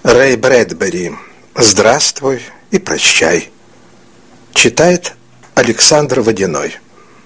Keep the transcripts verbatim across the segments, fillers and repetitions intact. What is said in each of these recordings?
Рэй Брэдбери. «Здравствуй и прощай». Читает Александр Водяной.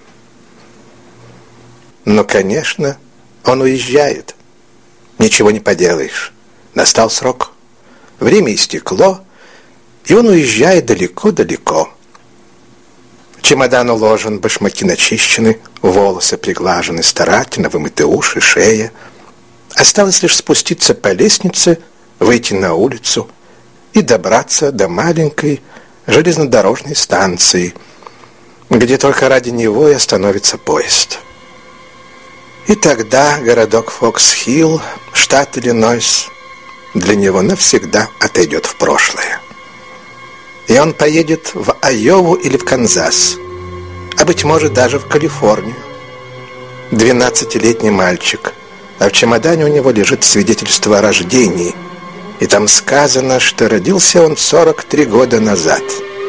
Ну, конечно, он уезжает. Ничего не поделаешь. Настал срок. Время истекло, и он уезжает далеко-далеко. Чемодан уложен, башмаки начищены, волосы приглажены, старательно вымыты уши, шея. Осталось лишь спуститься по лестнице, выйти на улицу и добраться до маленькой железнодорожной станции, где только ради него и остановится поезд. И тогда городок Фокс-Хилл, штат Иллинойс, для него навсегда отойдет в прошлое. И он поедет в Айову или в Канзас, а, быть может, даже в Калифорнию. Двенадцатилетний мальчик, а в чемодане у него лежит свидетельство о рождении, и там сказано, что родился он сорок три года назад.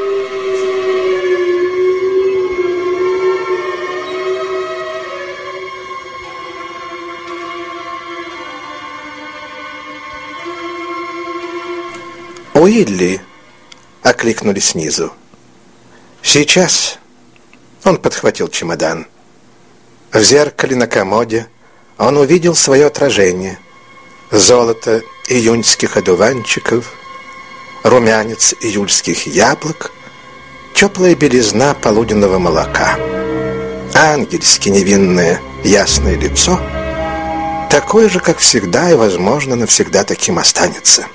«Уилли!» — окликнули снизу. «Сейчас!» — он подхватил чемодан. В зеркале на комоде он увидел свое отражение. Золото июньских одуванчиков, румянец июльских яблок, теплая белизна полуденного молока. Ангельски невинное ясное лицо, такое же, как всегда, и, возможно, навсегда таким останется.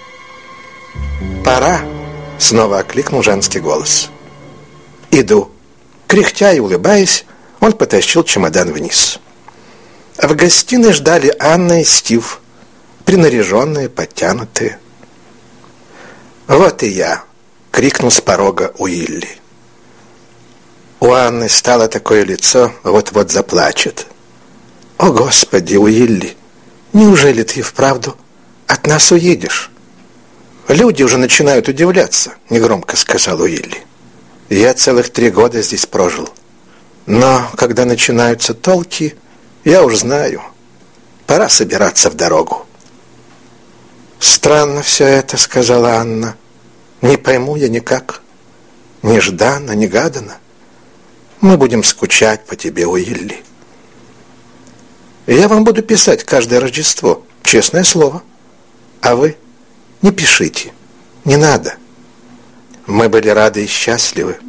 «Пора!» — снова окликнул женский голос. «Иду!» Кряхтя и улыбаясь, он потащил чемодан вниз. В гостиной ждали Анна и Стив, принаряженные, подтянутые. «Вот и я!» — крикнул с порога Уилли. У Анны стало такое лицо, вот-вот заплачет. «О, Господи, Уилли, неужели ты и вправду от нас уедешь?» «Люди уже начинают удивляться», — негромко сказал Уилли. «Я целых три года здесь прожил. Но когда начинаются толки, я уж знаю. Пора собираться в дорогу». «Странно все это», — сказала Анна. «Не пойму я никак. Нежданно, негаданно. Мы будем скучать по тебе, Уилли. Я вам буду писать каждое Рождество, честное слово. А вы не пишите, не надо. Мы были рады и счастливы».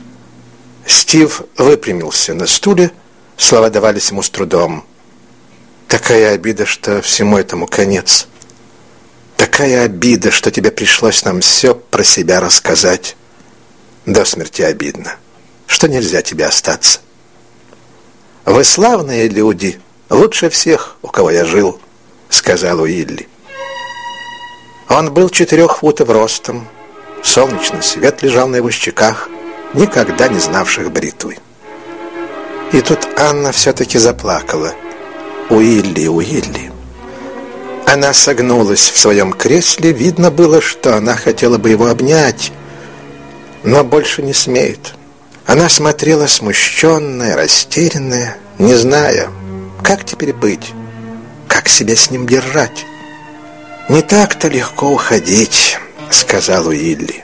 Стив выпрямился на стуле, слова давались ему с трудом. «Такая обида, что всему этому конец. Такая обида, что тебе пришлось нам все про себя рассказать. До смерти обидно, что нельзя тебе остаться. Вы славные люди, лучше всех, у кого я жил», — сказал Уилли. Он был четырех футов ростом, солнечный свет лежал на его щеках, никогда не знавших бритвы. И тут Анна все-таки заплакала. «Уилли, Уилли». Она согнулась в своем кресле, видно было, что она хотела бы его обнять, но больше не смеет. Она смотрела смущенная, растерянная, не зная, как теперь быть, как себя с ним держать. «Не так-то легко уходить», — сказал Уилли.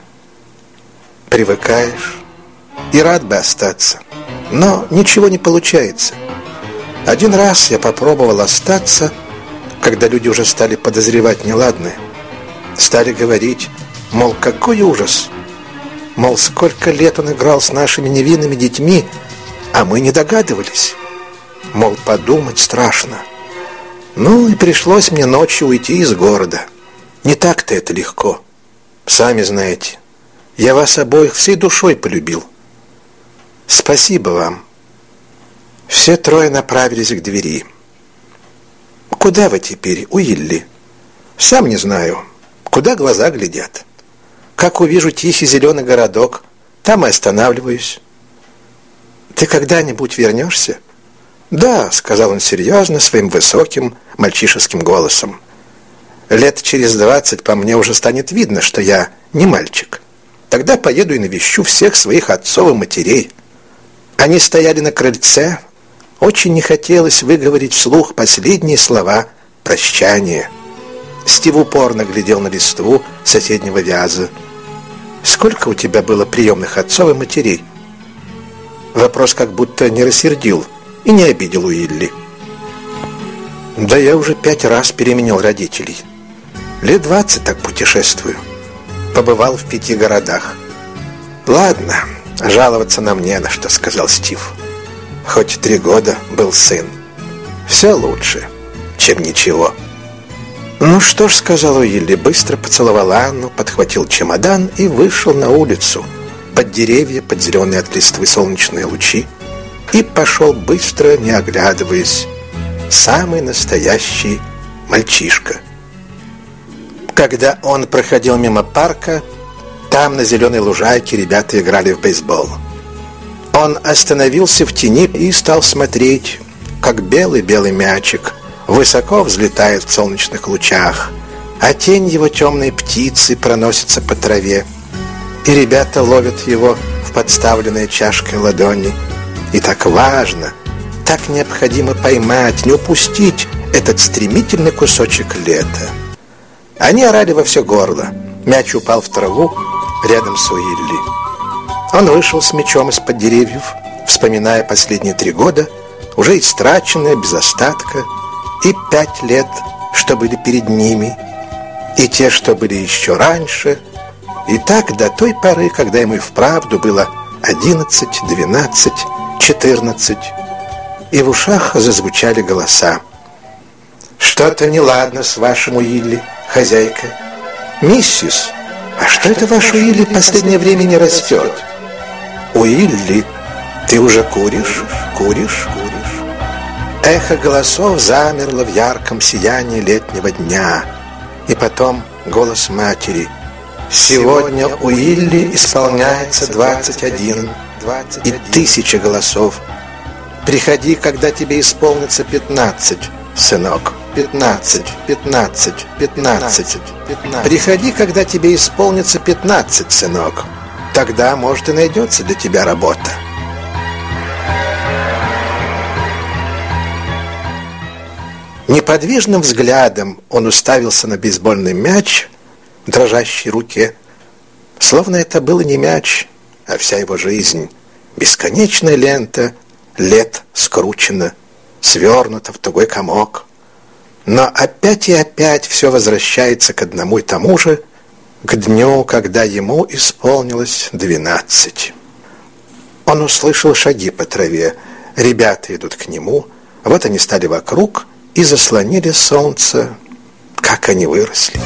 «Привыкаешь и рад бы остаться, но ничего не получается. Один раз я попробовал остаться, когда люди уже стали подозревать неладное. Стали говорить, мол, какой ужас, мол, сколько лет он играл с нашими невинными детьми, а мы не догадывались, мол, подумать страшно. Ну и пришлось мне ночью уйти из города. Не так-то это легко. Сами знаете, я вас обоих всей душой полюбил. Спасибо вам». Все трое направились к двери. «Куда вы теперь, Уилли?» «Сам не знаю. Куда глаза глядят. Как увижу тихий зеленый городок, там и останавливаюсь». «Ты когда-нибудь вернешься?» «Да», — сказал он серьезно, своим высоким мальчишеским голосом. «Лет через двадцать по мне уже станет видно, что я не мальчик. Тогда поеду и навещу всех своих отцов и матерей». Они стояли на крыльце. Очень не хотелось выговорить вслух последние слова прощания. Стив упорно глядел на листву соседнего вяза. «Сколько у тебя было приемных отцов и матерей?» Вопрос как будто не рассердил и не обидел Уилли. «Да я уже пять раз переменил родителей. Лет двадцать так путешествую. Побывал в пяти городах». «Ладно, жаловаться нам не на что», — сказал Стив. «Хоть три года был сын. Все лучше, чем ничего». «Ну что ж», — сказал Уилли, быстро поцеловал Анну, подхватил чемодан и вышел на улицу, под деревья, под зеленые от листвы солнечные лучи, и пошел быстро, не оглядываясь. Самый настоящий мальчишка. Когда он проходил мимо парка, там на зеленой лужайке ребята играли в бейсбол. Он остановился в тени и стал смотреть, как белый-белый мячик высоко взлетает в солнечных лучах, а тень его темной птицы проносится по траве, и ребята ловят его в подставленной чашкой ладони. И так важно, так необходимо поймать, не упустить этот стремительный кусочек лета. Они орали во все горло. Мяч упал в траву рядом с Уилли. Он вышел с мячом из-под деревьев, вспоминая последние три года, уже истраченные без остатка, и пять лет, что были перед ними, и те, что были еще раньше, и так до той поры, когда ему и вправду было одиннадцать, двенадцать, четырнадцать, и в ушах зазвучали голоса. «Что-то неладно с вашим Уилли, хозяйка». «Миссис, а что это ваш Уилли в последнее время не растет?» «Уилли, ты уже куришь, куришь, куришь?» Эхо голосов замерло в ярком сиянии летнего дня. И потом голос матери. «Сегодня Уилли исполняется двадцать один, и тысяча голосов. Приходи, когда тебе исполнится пятнадцать, сынок. Пятнадцать, пятнадцать, пятнадцать. Приходи, когда тебе исполнится пятнадцать, сынок. Тогда, может, и найдется для тебя работа». Неподвижным взглядом он уставился на бейсбольный мяч в дрожащей руке, словно это был не мяч, а вся его жизнь. Бесконечная лента лет скручена, свернута в тугой комок. Но опять и опять все возвращается к одному и тому же, к дню, когда ему исполнилось двенадцать. Он услышал шаги по траве. Ребята идут к нему. Вот они стали вокруг и заслонили солнце. Как они выросли!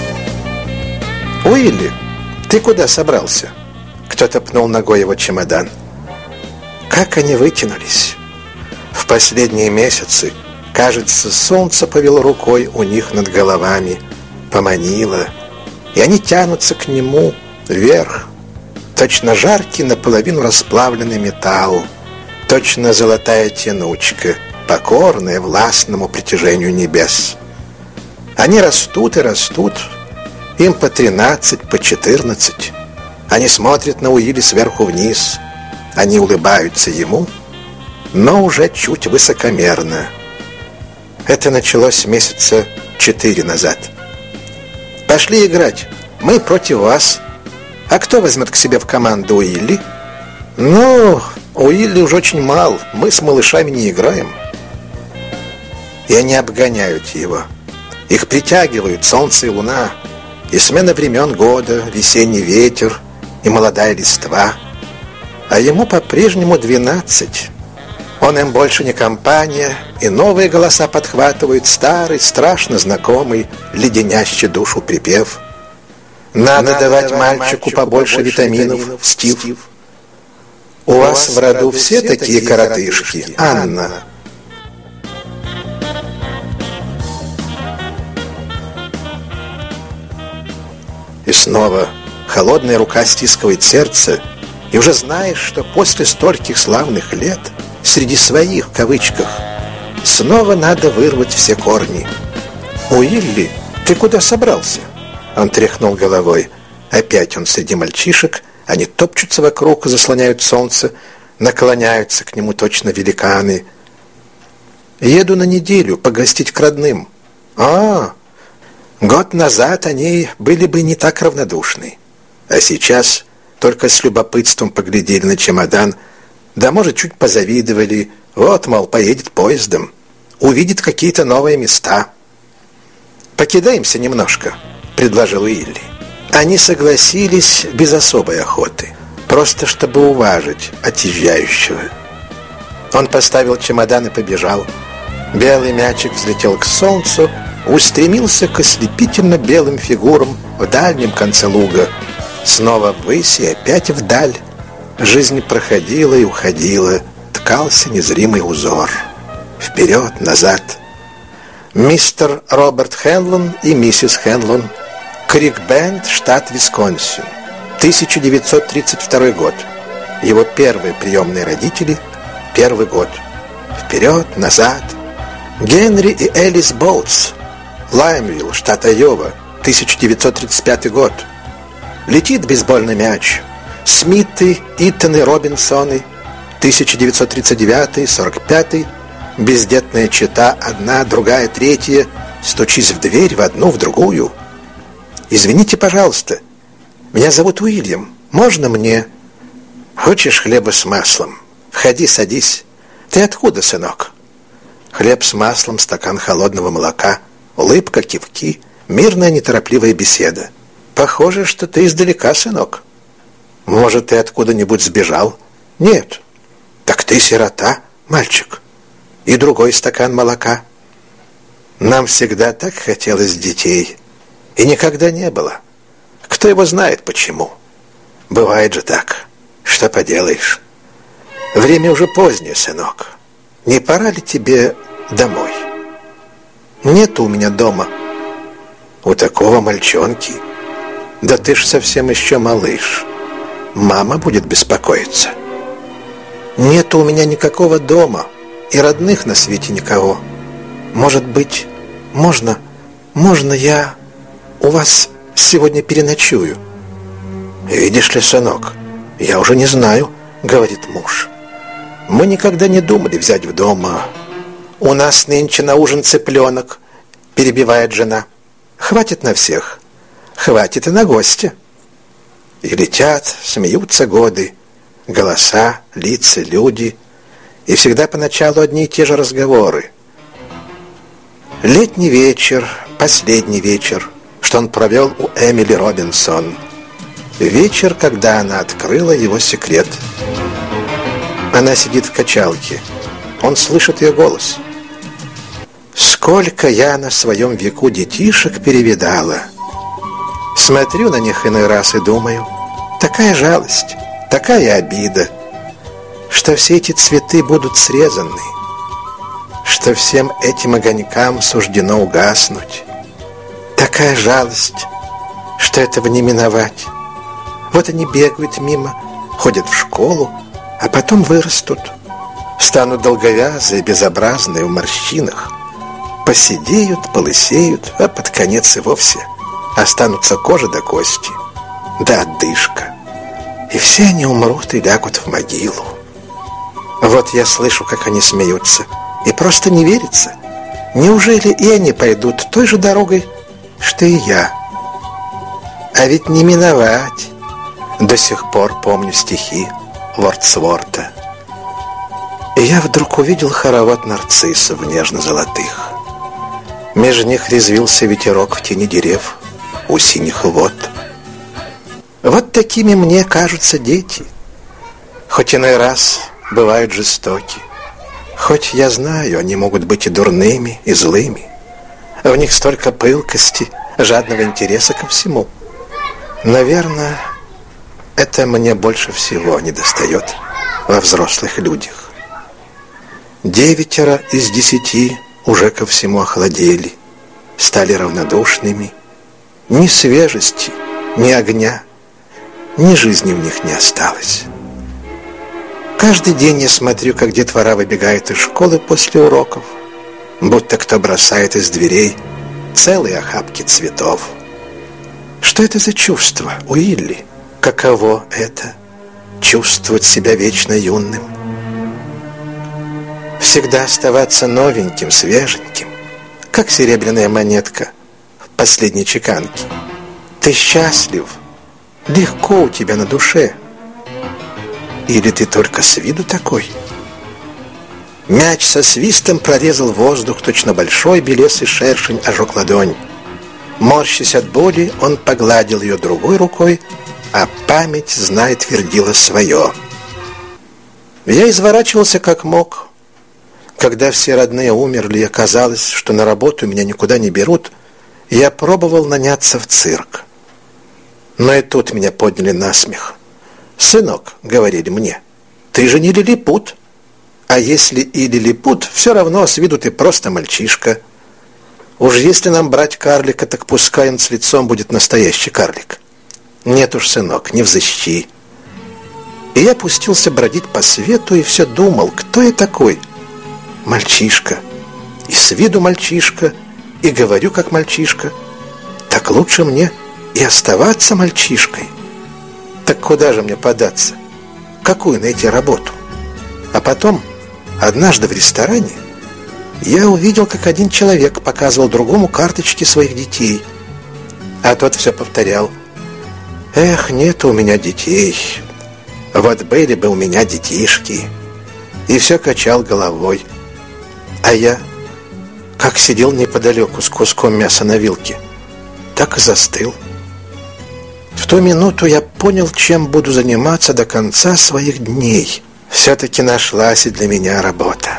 «Уилли, ты куда собрался?» Кто-то пнул ногой его чемодан. Как они вытянулись! В последние месяцы, кажется, солнце повело рукой у них над головами, поманило, и они тянутся к нему вверх, точно жаркий наполовину расплавленный металл, точно золотая тянучка, покорная властному притяжению небес. Они растут и растут, им по тринадцать, по четырнадцать. Они смотрят на Уилли сверху вниз, они улыбаются ему, но уже чуть высокомерно. Это началось месяца четыре назад. «Пошли играть, мы против вас. А кто возьмет к себе в команду Уилли?» «Ну, Уилли уже очень мал, мы с малышами не играем». И они обгоняют его. Их притягивают солнце и луна, и смена времен года, весенний ветер и молодая листва. А ему по-прежнему двенадцать. Он им больше не компания, и новые голоса подхватывают старый, страшно знакомый, леденящий душу припев. «Надо, Надо давать, давать мальчику, мальчику побольше, побольше витаминов, витаминов, Стив. Стив. У вас в роду все такие коротышки, Анна». И снова холодная рука стискивает сердце, и уже знаешь, что после стольких славных лет среди своих, в кавычках, снова надо вырвать все корни. «Уилли, ты куда собрался?» Он тряхнул головой. Опять он среди мальчишек, они топчутся вокруг, заслоняют солнце, наклоняются к нему точно великаны. «Еду на неделю погостить к родным». «А, Год назад они были бы не так равнодушны, а сейчас только с любопытством поглядели на чемодан, да, может, чуть позавидовали. Вот, мол, поедет поездом, увидит какие-то новые места. «Покидаемся немножко», — предложил Уилли. Они согласились без особой охоты, просто чтобы уважить отъезжающего. Он поставил чемодан и побежал. Белый мячик взлетел к солнцу, устремился к ослепительно белым фигурам в дальнем конце луга. Снова ввысь и опять вдаль. Жизнь проходила и уходила, ткался незримый узор. Вперед, назад. Мистер Роберт Хенлон и миссис Хенлон. Крик-Бенд, штат Висконсин. тысяча девятьсот тридцать второй год. Его первые приемные родители. Первый год. Вперед, назад. Генри и Элис Боутс. Лаймвилл, штат Айова. тысяча девятьсот тридцать пятый год. Летит бейсбольный мяч. Смиты, Итаны, Робинсоны. тысяча девятьсот тридцать девятый, сорок пятый. Бездетная чета, одна, другая, третья. Стучись в дверь, в одну, в другую. «Извините, пожалуйста, меня зовут Уильям. Можно мне?» «Хочешь хлеба с маслом? Входи, садись. Ты откуда, сынок?» Хлеб с маслом, стакан холодного молока, улыбка, кивки, мирная неторопливая беседа. «Похоже, что ты издалека, сынок. Может, ты откуда-нибудь сбежал?» «Нет». «Так ты сирота, мальчик. И другой стакан молока». «Нам всегда так хотелось детей, и никогда не было. Кто его знает, почему? Бывает же так. Что поделаешь? Время уже позднее, сынок. Не пора ли тебе домой?» «Нету у меня дома». «У такого мальчонки? Да ты ж совсем еще малыш. Мама будет беспокоиться». «Нету у меня никакого дома, и родных на свете никого. Может быть, можно, можно я у вас сегодня переночую?» «Видишь ли, сынок, я уже не знаю», — говорит муж. «Мы никогда не думали взять в дом. У нас нынче на ужин цыпленок», — перебивает жена. «Хватит на всех, хватит и на гостя». И летят, смеются годы, голоса, лица, люди, и всегда поначалу одни и те же разговоры. Летний вечер, последний вечер, что он провел у Эмили Робинсон. Вечер, когда она открыла его секрет. Она сидит в качалке. Он слышит ее голос. «Сколько я на своем веку детишек перевидала. Смотрю на них иной раз и думаю, такая жалость, такая обида, что все эти цветы будут срезаны, что всем этим огонькам суждено угаснуть. Такая жалость, что этого не миновать. Вот они бегают мимо, ходят в школу, а потом вырастут, станут долговязые, безобразные, в морщинах, посидеют, полысеют, а под конец и вовсе останутся кожа до кости, да одышка. И все они умрут и лягут в могилу. Вот я слышу, как они смеются, и просто не верится. Неужели и они пойдут той же дорогой, что и я? А ведь не миновать. До сих пор помню стихи Вордсворта. И я вдруг увидел хоровод нарциссов нежно-золотых. Меж них резвился ветерок в тени дерев у синих вод. Вот такими мне кажутся дети, хоть иной раз бывают жестоки. Хоть я знаю, они могут быть и дурными, и злыми. В них столько пылкости, жадного интереса ко всему. Наверное, это мне больше всего недостает во взрослых людях. Девятеро из десяти уже ко всему охладели, стали равнодушными. Ни свежести, ни огня, ни жизни в них не осталось. Каждый день я смотрю, как детвора выбегает из школы после уроков, будто кто бросает из дверей целые охапки цветов. Что это за чувство, Уилли? Каково это — чувствовать себя вечно юным? Всегда оставаться новеньким, свеженьким, как серебряная монетка в последней чеканки. Ты счастлив, легко у тебя на душе. Или ты только с виду такой? Мяч со свистом прорезал воздух, точно большой белесый шершень ожег ладонь. Морщась от боли, он погладил ее другой рукой, а память, знай, твердила свое. Я изворачивался как мог. Когда все родные умерли и оказалось, что на работу меня никуда не берут, я пробовал наняться в цирк. Но и тут меня подняли на смех. «Сынок», — говорили мне, — «ты же не лилипут. А если и лилипут, все равно с виду ты просто мальчишка. Уж если нам брать карлика, так пускай он с лицом будет настоящий карлик. Нет уж, сынок, не взыщи». И я пустился бродить по свету и все думал, кто я такой? Мальчишка. И с виду мальчишка, и говорю как мальчишка. Так лучше мне и оставаться мальчишкой. Так куда же мне податься? Какую найти работу? А потом, однажды в ресторане, я увидел, как один человек показывал другому карточки своих детей. А тот все повторял: «Эх, нет у меня детей. Вот были бы у меня детишки». И все качал головой. А я, как сидел неподалеку с куском мяса на вилке, так и застыл. В ту минуту я понял, чем буду заниматься до конца своих дней. Все-таки нашлась и для меня работа.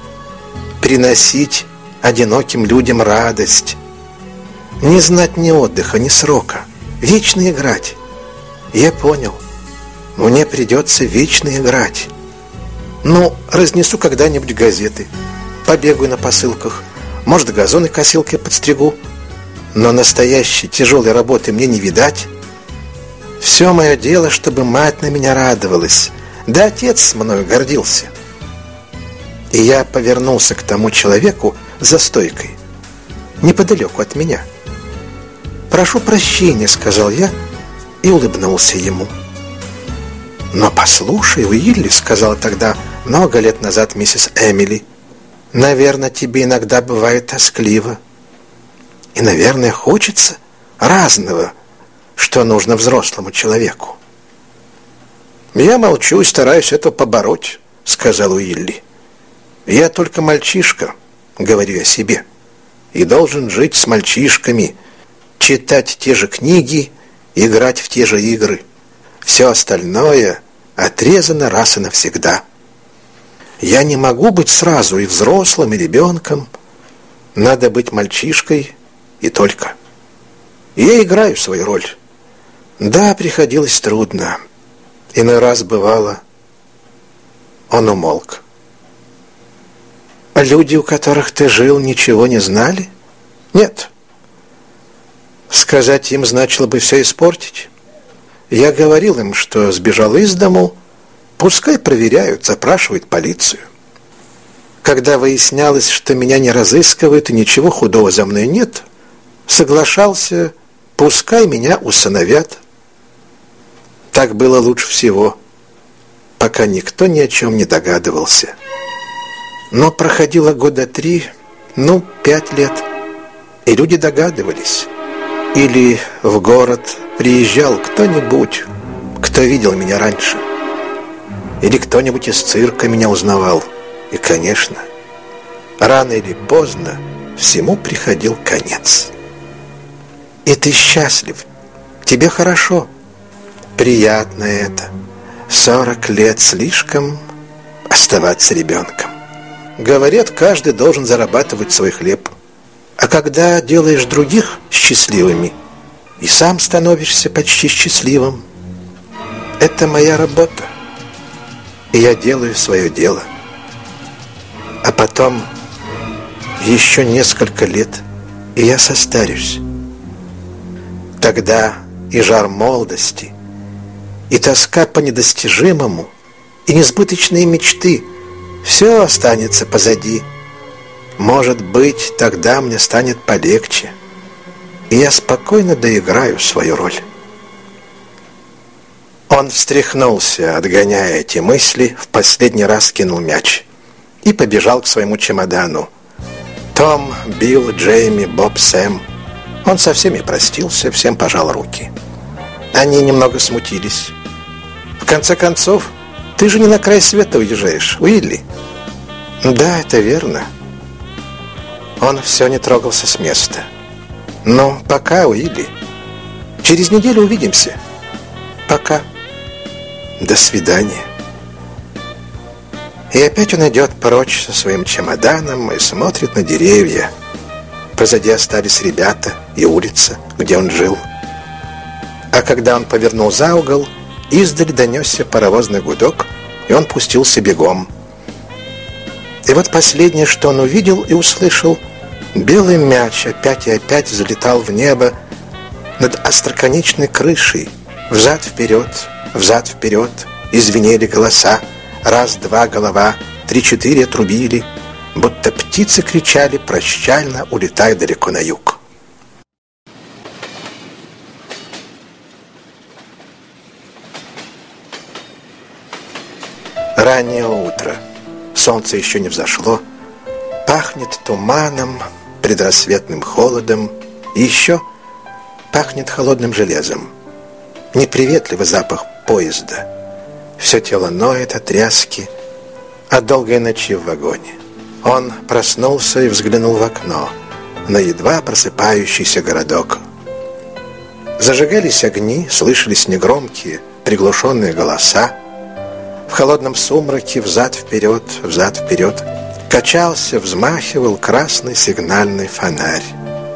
Приносить одиноким людям радость. Не знать ни отдыха, ни срока. Вечно играть. Я понял, мне придется вечно играть. Ну, разнесу когда-нибудь газеты, побегаю на посылках, может, газоны косилкой подстригу. Но настоящей тяжелой работы мне не видать. Все мое дело, чтобы мать на меня радовалась, да отец мною гордился. И я повернулся к тому человеку за стойкой, неподалеку от меня. «Прошу прощения», — сказал я и улыбнулся ему. «Но послушай, Уилли», — сказала тогда много лет назад миссис Эмили, «наверное, тебе иногда бывает тоскливо. И, наверное, хочется разного, что нужно взрослому человеку». «Я молчу и стараюсь это побороть», — сказал Уилли. «Я только мальчишка», — говорю я себе, «и должен жить с мальчишками, читать те же книги, играть в те же игры. Все остальное отрезано раз и навсегда. Я не могу быть сразу и взрослым, и ребенком. Надо быть мальчишкой и только. И я играю свою роль. Да, приходилось трудно. Иной раз бывало». Он умолк. «Люди, у которых ты жил, ничего не знали?» «Нет». «Сказать им значило бы все испортить. Я говорил им, что сбежал из дому, пускай проверяют, запрашивают полицию. Когда выяснялось, что меня не разыскивают и ничего худого за мной нет, соглашался, пускай меня усыновят. Так было лучше всего, пока никто ни о чем не догадывался. Но проходило года три, ну, пять лет, и люди догадывались. Или в город приезжал кто-нибудь, кто видел меня раньше. Или кто-нибудь из цирка меня узнавал. И, конечно, рано или поздно всему приходил конец. И ты счастлив, тебе хорошо. Приятно это. Сорок лет слишком оставаться ребенком. Говорят, каждый должен зарабатывать свой хлеб. А когда делаешь других счастливыми, и сам становишься почти счастливым. Это моя работа, и я делаю свое дело. А потом еще несколько лет, и я состарюсь. Тогда и жар молодости, и тоска по недостижимому, и несбыточные мечты — все останется позади. Может быть, тогда мне станет полегче, и я спокойно доиграю свою роль. Он встряхнулся, отгоняя эти мысли, в последний раз кинул мяч и побежал к своему чемодану. Том, Билл, Джейми, Боб, Сэм Он со всеми простился, всем пожал руки. Они немного смутились. В конце концов, ты же не на край света уезжаешь, Уилли. Да, это верно. Он все не трогался с места. Ну, пока, Уилли. Через неделю увидимся. Пока. До свидания. И опять он идет прочь со своим чемоданом и смотрит на деревья. Позади остались ребята и улица, где он жил. А когда он повернул за угол, издали донесся паровозный гудок, и он пустился бегом. И вот последнее, что он увидел и услышал, белый мяч опять и опять взлетал в небо над остроконечной крышей. Взад-вперед, взад-вперед, и звенели голоса. Раз-два голова, три-четыре трубили, будто птицы кричали прощально, улетая далеко на юг. Раннее утро. Солнце еще не взошло. Пахнет туманом, предрассветным холодом. И еще пахнет холодным железом. Неприветливый запах поезда. Все тело ноет от тряски, от долгой ночи в вагоне. Он проснулся и взглянул в окно на едва просыпающийся городок. Зажигались огни, слышались негромкие, приглушенные голоса. В холодном сумраке взад-вперед, взад-вперед качался, взмахивал красный сигнальный фонарь.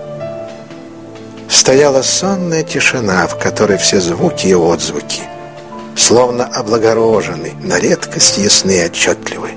Стояла сонная тишина, в которой все звуки и отзвуки словно облагорожены, на редкость ясны и отчетливы.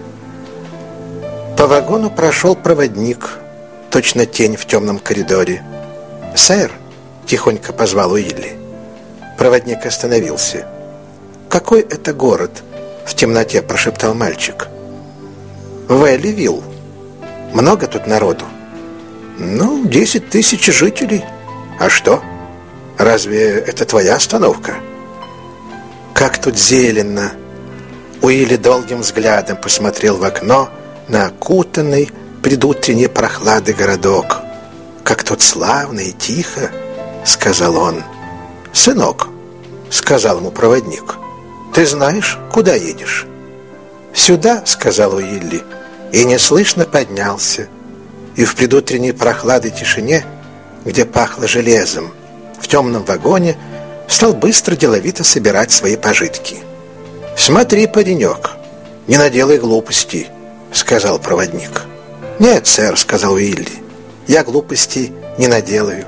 По вагону прошел проводник, точно тень в темном коридоре. «Сэр!» — тихонько позвал Уилли. Проводник остановился. «Какой это город?» — в темноте прошептал мальчик. «Вэлливилл. Много тут народу?» «Ну, десять тысяч жителей. А что? Разве это твоя остановка?» «Как тут зелено!» Уилли долгим взглядом посмотрел в окно на окутанный предутренней прохлады городок. «Как тут славно и тихо!» — сказал он. «Сынок», — сказал ему проводник, — «ты знаешь, куда едешь?» «Сюда», — сказал Уилли, и неслышно поднялся. И в предутренней прохладной тишине, где пахло железом, в темном вагоне стал быстро деловито собирать свои пожитки. «Смотри, паренек, не наделай глупостей», — сказал проводник. «Нет, сэр», — сказал Уилли, — «я глупостей не наделаю».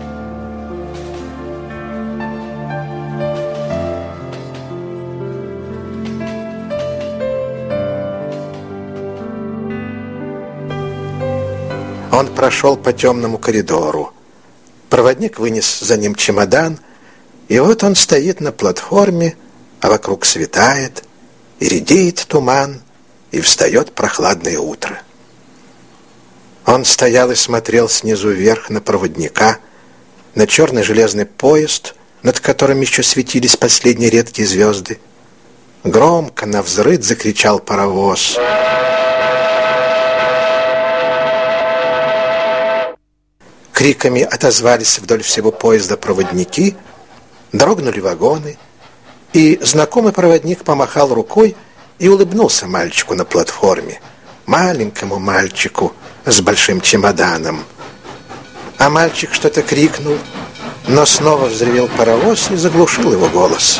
Он прошел по темному коридору. Проводник вынес за ним чемодан, и вот он стоит на платформе, а вокруг светает, и редеет туман, и встает прохладное утро. Он стоял и смотрел снизу вверх на проводника, на черный железный поезд, над которым еще светились последние редкие звезды. Громко навзрыд закричал паровоз. Криками отозвались вдоль всего поезда проводники, дрогнули вагоны, и знакомый проводник помахал рукой и улыбнулся мальчику на платформе, маленькому мальчику с большим чемоданом. А мальчик что-то крикнул, но снова взревел паровоз и заглушил его голос.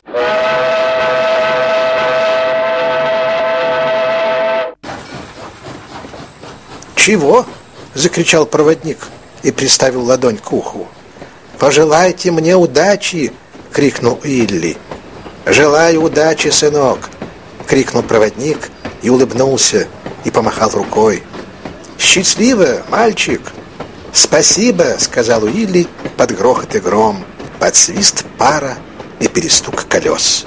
«Чего?» — закричал проводник и приставил ладонь к уху. «Пожелайте мне удачи!» — крикнул Уилли. «Желаю удачи, сынок!» — крикнул проводник и улыбнулся, и помахал рукой. «Счастливо, мальчик!» «Спасибо!» — сказал Уилли под грохот и гром, под свист пара и перестук колес.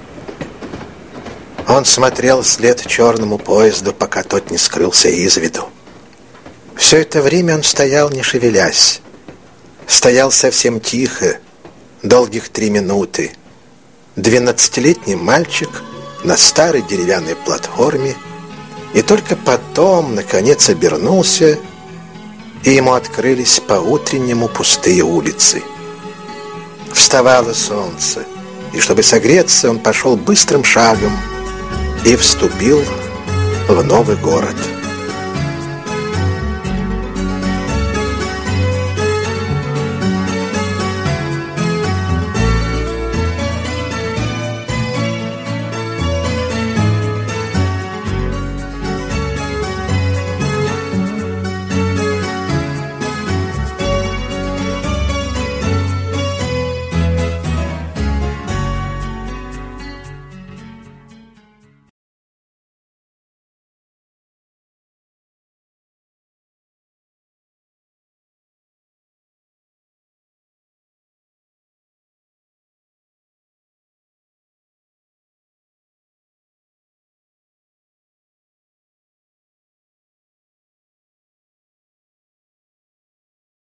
Он смотрел вслед черному поезду, пока тот не скрылся из виду. Все это время он стоял, не шевелясь. Стоял совсем тихо, долгих три минуты. Двенадцатилетний мальчик на старой деревянной платформе, и только потом, наконец, обернулся и ему открылись по-утреннему пустые улицы. Вставало солнце, и чтобы согреться, он пошел быстрым шагом и вступил в новый город.